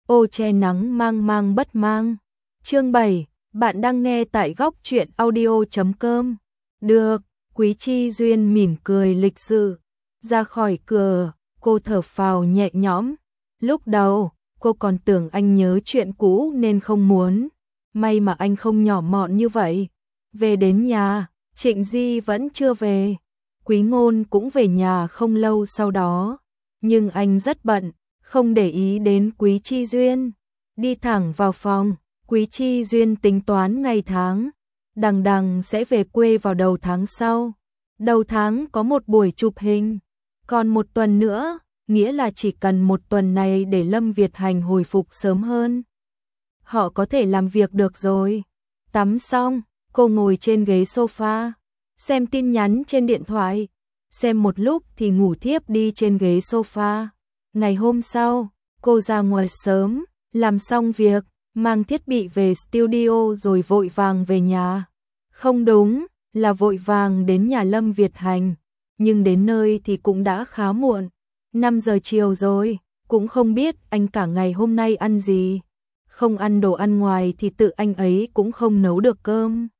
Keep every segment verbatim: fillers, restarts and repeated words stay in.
ô che nắng mang mang bất mang. Chương bảy, bạn đang nghe tại góc truyện audio chấm com. Được, Quý Chi Duyên mỉm cười lịch sự, ra khỏi cửa, cô thở phào nhẹ nhõm. Lúc đầu, cô còn tưởng anh nhớ chuyện cũ nên không muốn, may mà anh không nhỏ mọn như vậy. Về đến nhà, Trịnh Di vẫn chưa về, Quý Ngôn cũng về nhà không lâu sau đó, nhưng anh rất bận, không để ý đến Quý Chi Duyên. Đi thẳng vào phòng, Quý Chi Duyên tính toán ngày tháng, đằng đằng sẽ về quê vào đầu tháng sau. Đầu tháng có một buổi chụp hình, còn một tuần nữa, nghĩa là chỉ cần một tuần này để Lâm Việt Hành hồi phục sớm hơn. Họ có thể làm việc được rồi. Tắm xong, cô ngồi trên ghế sofa, xem tin nhắn trên điện thoại, xem một lúc thì ngủ thiếp đi trên ghế sofa. Ngày hôm sau, cô ra ngoài sớm, làm xong việc, mang thiết bị về studio rồi vội vàng về nhà. Không đúng, là vội vàng đến nhà Lâm Việt Hành, nhưng đến nơi thì cũng đã khá muộn, năm giờ chiều rồi, cũng không biết anh cả ngày hôm nay ăn gì. Không ăn đồ ăn ngoài thì tự anh ấy cũng không nấu được cơm.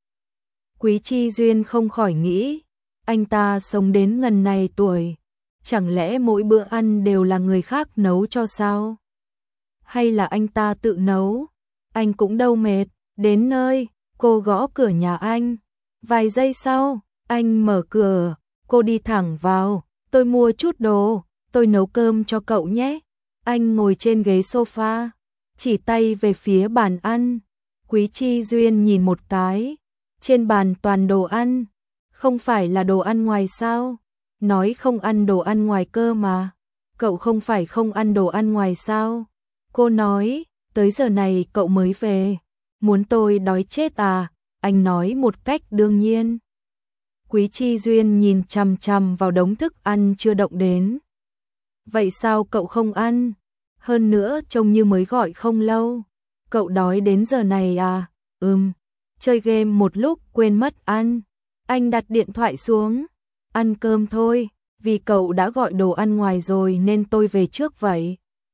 Quý Chi Duyên không khỏi nghĩ, anh ta sống đến ngần này tuổi, chẳng lẽ mỗi bữa ăn đều là người khác nấu cho sao? Hay là anh ta tự nấu? Anh cũng đâu mệt. Đến nơi, cô gõ cửa nhà anh. Vài giây sau, anh mở cửa, cô đi thẳng vào. Tôi mua chút đồ, tôi nấu cơm cho cậu nhé. Anh ngồi trên ghế sofa, chỉ tay về phía bàn ăn. Quý Chi Duyên nhìn một cái, trên bàn toàn đồ ăn, không phải là đồ ăn ngoài sao? Nói không ăn đồ ăn ngoài cơ mà. Cậu không phải không ăn đồ ăn ngoài sao? Cô nói, tới giờ này cậu mới về, muốn tôi đói chết à? Anh nói một cách đương nhiên. Quý Chi Duyên nhìn chằm chằm vào đống thức ăn chưa động đến. Vậy sao cậu không ăn? Hơn nữa trông như mới gọi không lâu. Cậu đói đến giờ này à? Ừm, chơi game một lúc quên mất ăn. Anh đặt điện thoại xuống. Ăn cơm thôi, vì cậu đã gọi đồ ăn ngoài rồi nên tôi về trước vậy.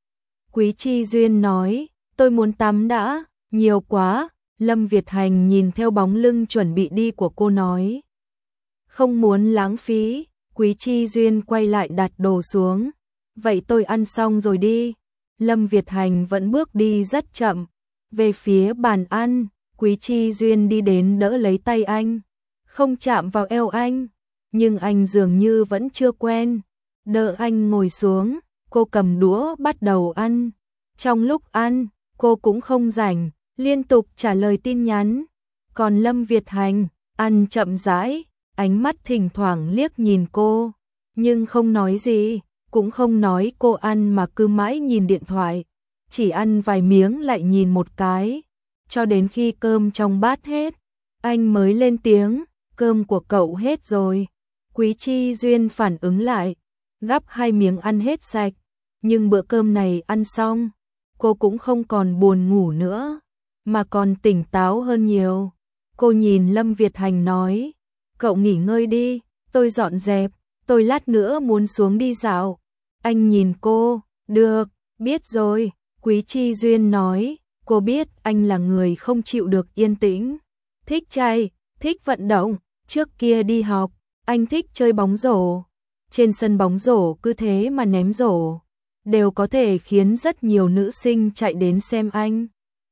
Quý Chi Duyên nói, tôi muốn tắm đã, nhiều quá. Lâm Việt Hành nhìn theo bóng lưng chuẩn bị đi của cô nói. Không muốn lãng phí. Quý Chi Duyên quay lại đặt đồ xuống. Vậy tôi ăn xong rồi đi. Lâm Việt Hành vẫn bước đi rất chậm. Về phía bàn ăn, Quý Chi Duyên đi đến đỡ lấy tay anh. Không chạm vào eo anh, nhưng anh dường như vẫn chưa quen. Đỡ anh ngồi xuống, cô cầm đũa bắt đầu ăn. Trong lúc ăn, cô cũng không rảnh, liên tục trả lời tin nhắn. Còn Lâm Việt Hành, ăn chậm rãi, ánh mắt thỉnh thoảng liếc nhìn cô, nhưng không nói gì, cũng không nói cô ăn mà cứ mãi nhìn điện thoại. Chỉ ăn vài miếng lại nhìn một cái, cho đến khi cơm trong bát hết, anh mới lên tiếng, cơm của cậu hết rồi. Quý Chi Duyên phản ứng lại, gắp hai miếng ăn hết sạch, nhưng bữa cơm này ăn xong, cô cũng không còn buồn ngủ nữa, mà còn tỉnh táo hơn nhiều. Cô nhìn Lâm Việt Hành nói, cậu nghỉ ngơi đi, tôi dọn dẹp, tôi lát nữa muốn xuống đi dạo. Anh nhìn cô, được, biết rồi. Quý Chi Duyên nói, cô biết anh là người không chịu được yên tĩnh, thích chạy, thích vận động, trước kia đi học, anh thích chơi bóng rổ. Trên sân bóng rổ cứ thế mà ném rổ, đều có thể khiến rất nhiều nữ sinh chạy đến xem anh.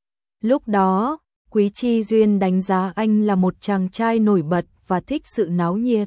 Lúc đó, Quý Chi Duyên đánh giá anh là một chàng trai nổi bật và thích sự náo nhiệt.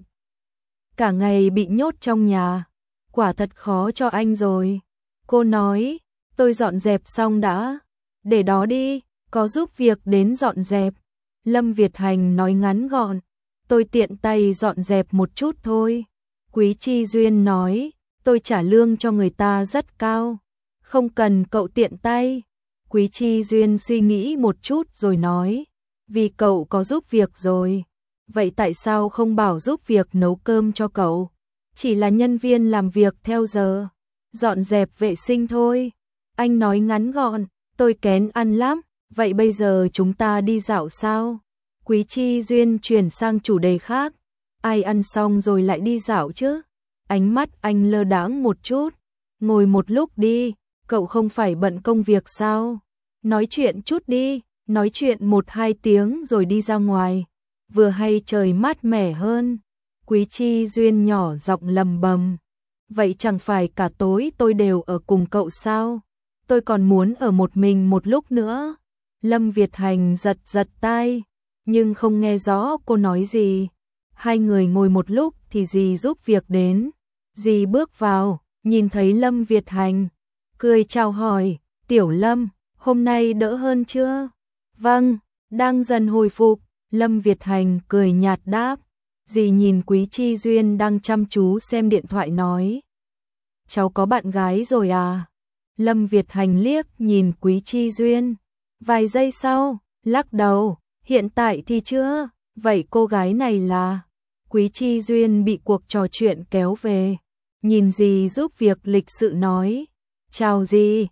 Cả ngày bị nhốt trong nhà, quả thật khó cho anh rồi. Cô nói, tôi dọn dẹp xong đã, để đó đi, có giúp việc đến dọn dẹp. Lâm Việt Hành nói ngắn gọn, tôi tiện tay dọn dẹp một chút thôi. Quý Chi Duyên nói, tôi trả lương cho người ta rất cao, không cần cậu tiện tay. Quý Chi Duyên suy nghĩ một chút rồi nói, vì cậu có giúp việc rồi, vậy tại sao không bảo giúp việc nấu cơm cho cậu? Chỉ là nhân viên làm việc theo giờ, dọn dẹp vệ sinh thôi. Anh nói ngắn gọn, tôi kén ăn lắm, vậy bây giờ chúng ta đi dạo sao? Quý Chi Duyên chuyển sang chủ đề khác, ai ăn xong rồi lại đi dạo chứ? Ánh mắt anh lơ đãng một chút, ngồi một lúc đi, cậu không phải bận công việc sao? Nói chuyện chút đi, nói chuyện một hai tiếng rồi đi ra ngoài, vừa hay trời mát mẻ hơn. Quý Chi Duyên nhỏ giọng lầm bầm. Vậy chẳng phải cả tối tôi đều ở cùng cậu sao? Tôi còn muốn ở một mình một lúc nữa. Lâm Việt Hành giật giật tai, nhưng không nghe rõ cô nói gì. Hai người ngồi một lúc thì dì giúp việc đến. Dì bước vào, nhìn thấy Lâm Việt Hành, cười chào hỏi, Tiểu Lâm, hôm nay đỡ hơn chưa? Vâng, đang dần hồi phục. Lâm Việt Hành cười nhạt đáp. Dì nhìn Quý Chi Duyên đang chăm chú xem điện thoại nói. Cháu có bạn gái rồi à? Lâm Việt Hành liếc nhìn Quý Chi Duyên. Vài giây sau, lắc đầu, hiện tại thì chưa. Vậy cô gái này là? Quý Chi Duyên bị cuộc trò chuyện kéo về. Nhìn dì giúp việc lịch sự nói. Chào dì,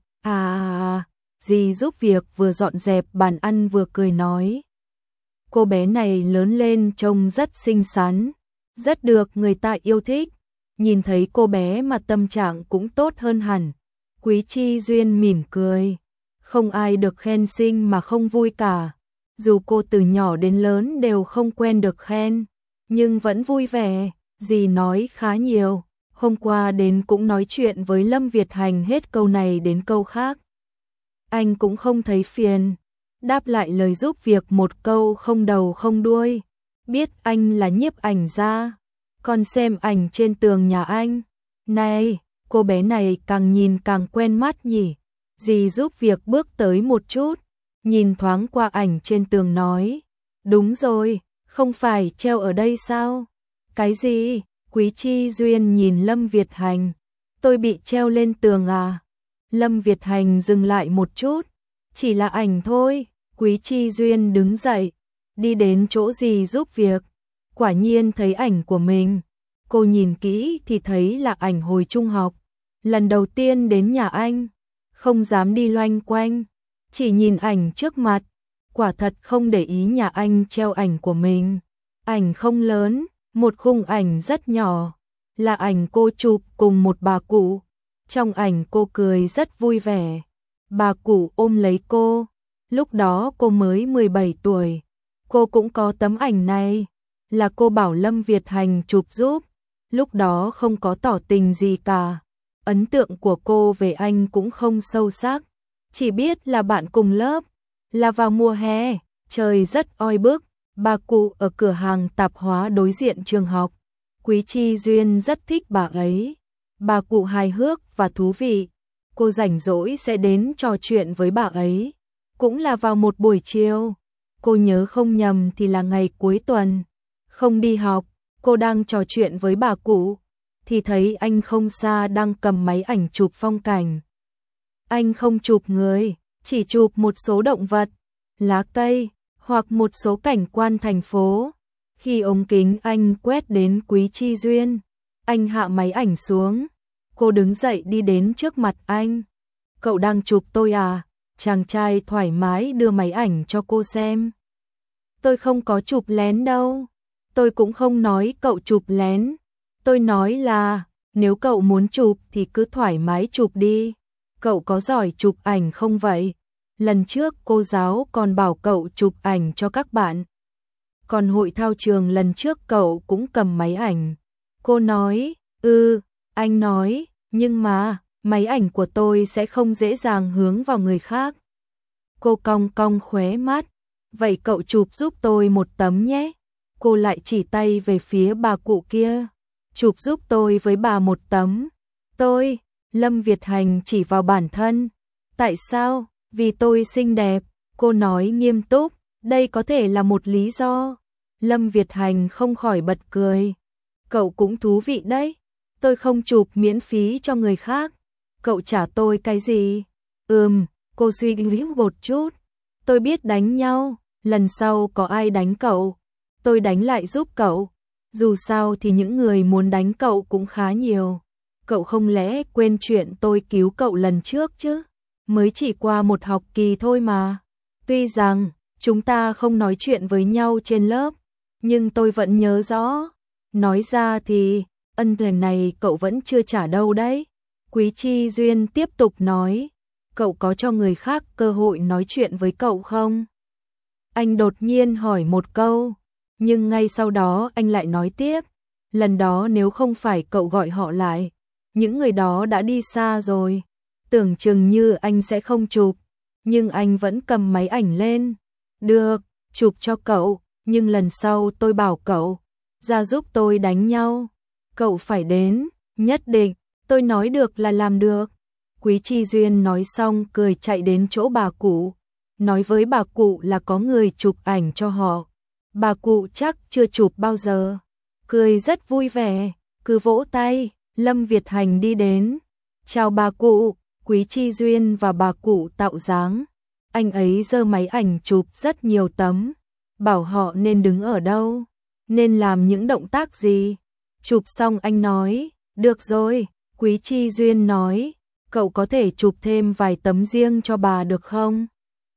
à, dì giúp việc vừa dọn dẹp bàn ăn vừa cười nói. Cô bé này lớn lên trông rất xinh xắn, rất được người ta yêu thích. Nhìn thấy cô bé mà tâm trạng cũng tốt hơn hẳn. Quý Chi Duyên mỉm cười. Không ai được khen xinh mà không vui cả. Dù cô từ nhỏ đến lớn đều không quen được khen, nhưng vẫn vui vẻ. Dì nói khá nhiều. Hôm qua đến cũng nói chuyện với Lâm Việt Hành hết câu này đến câu khác. Anh cũng không thấy phiền. Đáp lại lời giúp việc một câu không đầu không đuôi. Biết anh là nhiếp ảnh gia, còn xem ảnh trên tường nhà anh. Này, cô bé này càng nhìn càng quen mắt nhỉ. Dì giúp việc bước tới một chút, nhìn thoáng qua ảnh trên tường nói. Đúng rồi, không phải treo ở đây sao? Cái gì? Quý Chi Duyên nhìn Lâm Việt Hành. Tôi bị treo lên tường à? Lâm Việt Hành dừng lại một chút. Chỉ là ảnh thôi. Quý Chi Duyên đứng dậy, đi đến chỗ dì giúp việc. Quả nhiên thấy ảnh của mình. Cô nhìn kỹ thì thấy là ảnh hồi trung học. Lần đầu tiên đến nhà anh, không dám đi loanh quanh, chỉ nhìn ảnh trước mặt. Quả thật không để ý nhà anh treo ảnh của mình. Ảnh không lớn, một khung ảnh rất nhỏ, là ảnh cô chụp cùng một bà cụ. Trong ảnh cô cười rất vui vẻ. Bà cụ ôm lấy cô. Lúc đó cô mới mười bảy tuổi. Cô cũng có tấm ảnh này, là cô bảo Lâm Việt Hành chụp giúp. Lúc đó không có tỏ tình gì cả. Ấn tượng của cô về anh cũng không sâu sắc, chỉ biết là bạn cùng lớp. Là vào mùa hè, trời rất oi bức. Bà cụ ở cửa hàng tạp hóa đối diện trường học. Quý Chi Duyên rất thích bà ấy. Bà cụ hài hước và thú vị. Cô rảnh rỗi sẽ đến trò chuyện với bà ấy. Cũng là vào một buổi chiều. Cô nhớ không nhầm thì là ngày cuối tuần. Không đi học, cô đang trò chuyện với bà cụ, thì thấy anh không xa đang cầm máy ảnh chụp phong cảnh. Anh không chụp người, chỉ chụp một số động vật, lá cây, hoặc một số cảnh quan thành phố. Khi ống kính anh quét đến Quý Chi Duyên, anh hạ máy ảnh xuống. Cô đứng dậy đi đến trước mặt anh. Cậu đang chụp tôi à? Chàng trai thoải mái đưa máy ảnh cho cô xem. Tôi không có chụp lén đâu. Tôi cũng không nói cậu chụp lén. Tôi nói là, nếu cậu muốn chụp thì cứ thoải mái chụp đi. Cậu có giỏi chụp ảnh không vậy? Lần trước cô giáo còn bảo cậu chụp ảnh cho các bạn. Còn hội thao trường lần trước cậu cũng cầm máy ảnh. Cô nói, ừ, anh nói, nhưng mà, máy ảnh của tôi sẽ không dễ dàng hướng vào người khác. Cô cong cong khóe mắt, vậy cậu chụp giúp tôi một tấm nhé. Cô lại chỉ tay về phía bà cụ kia. Chụp giúp tôi với bà một tấm. Tôi, Lâm Việt Hành chỉ vào bản thân. Tại sao? Vì tôi xinh đẹp. Cô nói nghiêm túc, đây có thể là một lý do. Lâm Việt Hành không khỏi bật cười. Cậu cũng thú vị đấy. Tôi không chụp miễn phí cho người khác. Cậu trả tôi cái gì? Ừm, cô suy nghĩ một chút. Tôi biết đánh nhau, lần sau có ai đánh cậu, tôi đánh lại giúp cậu. Dù sao thì những người muốn đánh cậu cũng khá nhiều. Cậu không lẽ quên chuyện tôi cứu cậu lần trước chứ? Mới chỉ qua một học kỳ thôi mà. Tuy rằng chúng ta không nói chuyện với nhau trên lớp, nhưng tôi vẫn nhớ rõ. Nói ra thì ân tình này cậu vẫn chưa trả đâu đấy. Quý Chi Duyên tiếp tục nói, cậu có cho người khác cơ hội nói chuyện với cậu không? Anh đột nhiên hỏi một câu, nhưng ngay sau đó anh lại nói tiếp, lần đó nếu không phải cậu gọi họ lại, những người đó đã đi xa rồi. Tưởng chừng như anh sẽ không chụp, nhưng anh vẫn cầm máy ảnh lên. Được, chụp cho cậu, nhưng lần sau tôi bảo cậu ra giúp tôi đánh nhau. Cậu phải đến, nhất định, tôi nói được là làm được. Quý Chi Duyên nói xong cười chạy đến chỗ bà cụ, nói với bà cụ là có người chụp ảnh cho họ. Bà cụ chắc chưa chụp bao giờ, cười rất vui vẻ, cứ vỗ tay. Lâm Việt Hành đi đến, chào bà cụ. Quý Chi Duyên và bà cụ tạo dáng, anh ấy giơ máy ảnh chụp rất nhiều tấm, bảo họ nên đứng ở đâu, nên làm những động tác gì. Chụp xong anh nói, được rồi. Quý Chi Duyên nói, cậu có thể chụp thêm vài tấm riêng cho bà được không?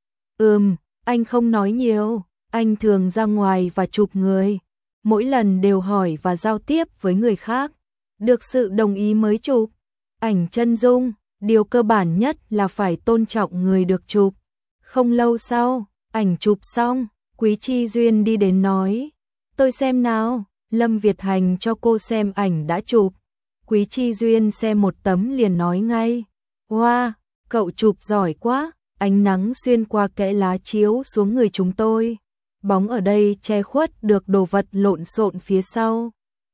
Ừm, anh không nói nhiều, anh thường ra ngoài và chụp người, mỗi lần đều hỏi và giao tiếp với người khác, được sự đồng ý mới chụp. Ảnh chân dung, điều cơ bản nhất là phải tôn trọng người được chụp. Không lâu sau, ảnh chụp xong, Quý Chi Duyên đi đến nói, tôi xem nào. Lâm Việt Hành cho cô xem ảnh đã chụp. Quý Chi Duyên xem một tấm liền nói ngay, wow, cậu chụp giỏi quá. Ánh nắng xuyên qua kẽ lá chiếu xuống người chúng tôi, bóng ở đây che khuất được đồ vật lộn xộn phía sau.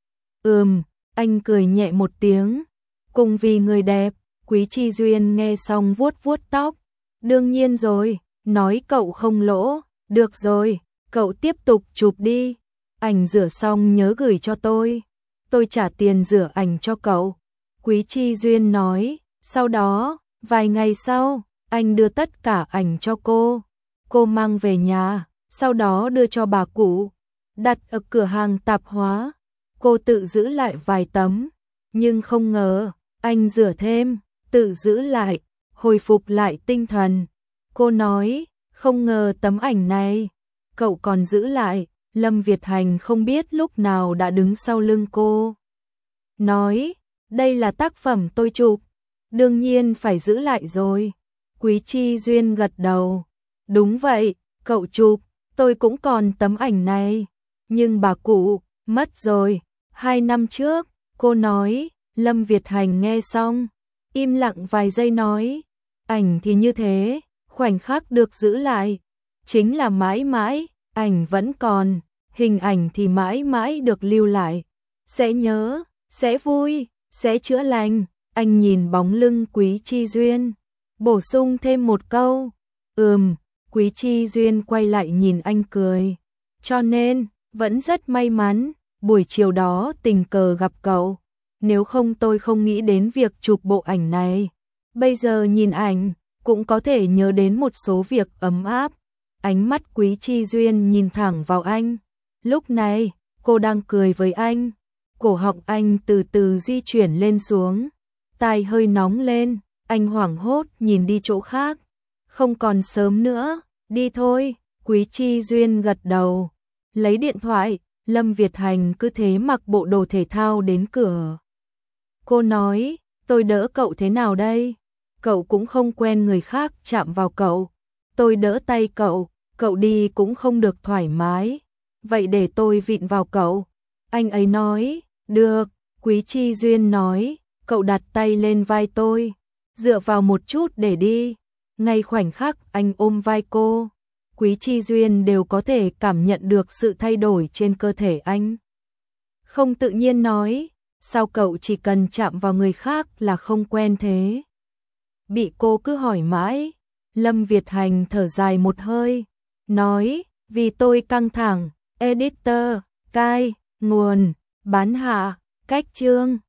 Ừm, anh cười nhẹ một tiếng, cùng vì người đẹp. Quý Chi Duyên nghe xong vuốt vuốt tóc, đương nhiên rồi, nói cậu không lỗ. Được rồi, cậu tiếp tục chụp đi, ảnh rửa xong nhớ gửi cho tôi, tôi trả tiền rửa ảnh cho cậu. Quý Chi Duyên nói, sau đó, vài ngày sau, anh đưa tất cả ảnh cho cô, cô mang về nhà, sau đó đưa cho bà cụ, đặt ở cửa hàng tạp hóa. Cô tự giữ lại vài tấm, nhưng không ngờ, anh rửa thêm, tự giữ lại, hồi phục lại tinh thần. Cô nói, không ngờ tấm ảnh này, cậu còn giữ lại. Lâm Việt Hành không biết lúc nào đã đứng sau lưng cô, nói, đây là tác phẩm tôi chụp, đương nhiên phải giữ lại rồi. Quý Chi Duyên gật đầu, đúng vậy, cậu chụp, tôi cũng còn tấm ảnh này, nhưng bà cụ, mất rồi, hai năm trước. Cô nói. Lâm Việt Hành nghe xong, im lặng vài giây nói, ảnh thì như thế, khoảnh khắc được giữ lại, chính là mãi mãi, ảnh vẫn còn, hình ảnh thì mãi mãi được lưu lại, sẽ nhớ, sẽ vui, sẽ chữa lành. Anh nhìn bóng lưng Quý Chi Duyên, bổ sung thêm một câu, ừm. Quý Chi Duyên quay lại nhìn anh cười, cho nên, vẫn rất may mắn, buổi chiều đó tình cờ gặp cậu, nếu không tôi không nghĩ đến việc chụp bộ ảnh này. Bây giờ nhìn ảnh, cũng có thể nhớ đến một số việc ấm áp. Ánh mắt Quý Chi Duyên nhìn thẳng vào anh, lúc này, cô đang cười với anh, cổ họng anh từ từ di chuyển lên xuống, tai hơi nóng lên, anh hoảng hốt nhìn đi chỗ khác, không còn sớm nữa, đi thôi. Quý Chi Duyên gật đầu, lấy điện thoại. Lâm Việt Hành cứ thế mặc bộ đồ thể thao đến cửa. Cô nói, tôi đỡ cậu thế nào đây? Cậu cũng không quen người khác chạm vào cậu. Tôi đỡ tay cậu, cậu đi cũng không được thoải mái. Vậy để tôi vịn vào cậu. Anh ấy nói, được. Quý Chi Duyên nói, cậu đặt tay lên vai tôi, dựa vào một chút để đi. Ngay khoảnh khắc anh ôm vai cô, Quý Chi Duyên đều có thể cảm nhận được sự thay đổi trên cơ thể anh. Không tự nhiên nói, sao cậu chỉ cần chạm vào người khác là không quen thế? Bị cô cứ hỏi mãi, Lâm Việt Hành thở dài một hơi, nói, vì tôi căng thẳng. Editor, cai, nguồn, bán hạ, cách chương.